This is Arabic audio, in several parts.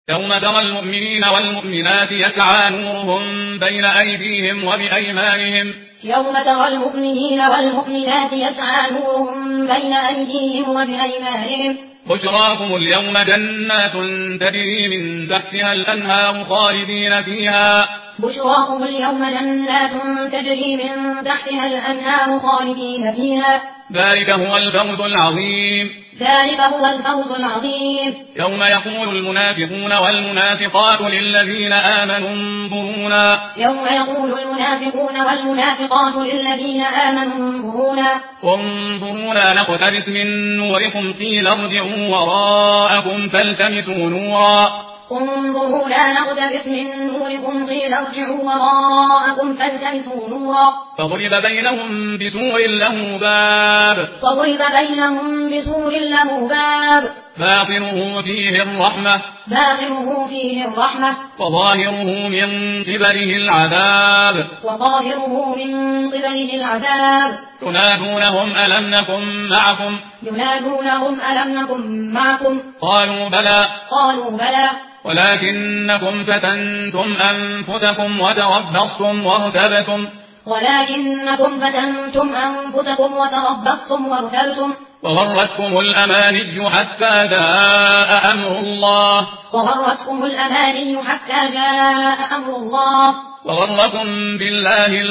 يوم ترى المؤمنين والمؤمنات يسعى نورهم بين أيديهم وبأيمانهم يوم ترى المؤمنين والمؤمنات يسعى نورهم بين أيديهم وبأيمانهم بشراكم اليوم جنات تجري من تحتها الأنهار خالدين فيها بشراكم اليوم جنات تجري من تحتها الأنهار خالدين فيها ذلك هو الفوز العظيم ذلك هو الفوز العظيم يوم يقول المنافقون والمنافقات للذين آمنوا انظرونا يوم يقول المنافقون والمنافقات للذين آمنوا انظرونا نقتبس من نوركم قيل ارجعوا وراءكم فالتمسوا نورا انظروا لا نقتبس من نوركم قيل ارجعوا وراءكم فالتمسوا نورا فضرب بينهم بسور له باب باطنه فيه الرحمة وظاهره من قبله العذاب ينادونهم ألم نكن معكم قالوا بلى ولكنكم فتنتم أنفسكم وتربصتم وارتبتم وغرتكم الأماني حتى جاء أمر الله وغركم بالله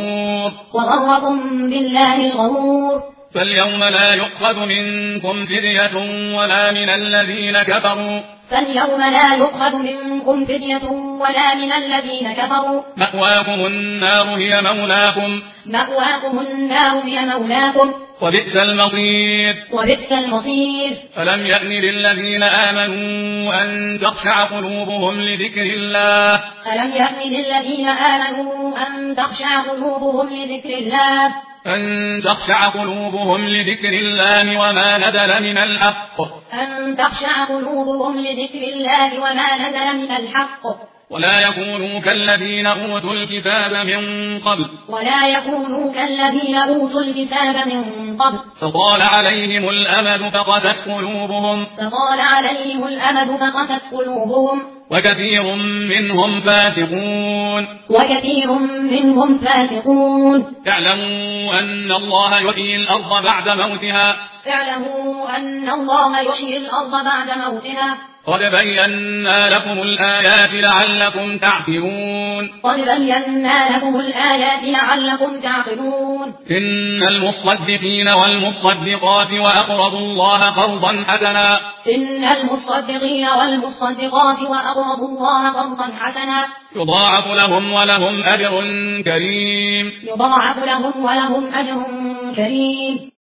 الغرور فاليوم لا يؤخذ منكم فدية ولا من الذين كفروا مأواكم النار هي مولاكم وبئس المصير ألم يأن للذين آمنوا أن تخشع قلوبهم لذكر الله وما نزل من الحق ولا يكونوا كالذين أوتوا الكتاب من قبل فطال عليهم الأمد فقست قلوبهم وكثير منهم فاسقون اعلموا أن الله يحيي الأرض بعد موتها قد بينا لكم الآيات لعلكم تعقلون إن المصدقين والمصدقات وأقرضوا الله قرضا حسنا يضاعف لهم ولهم أجر كريم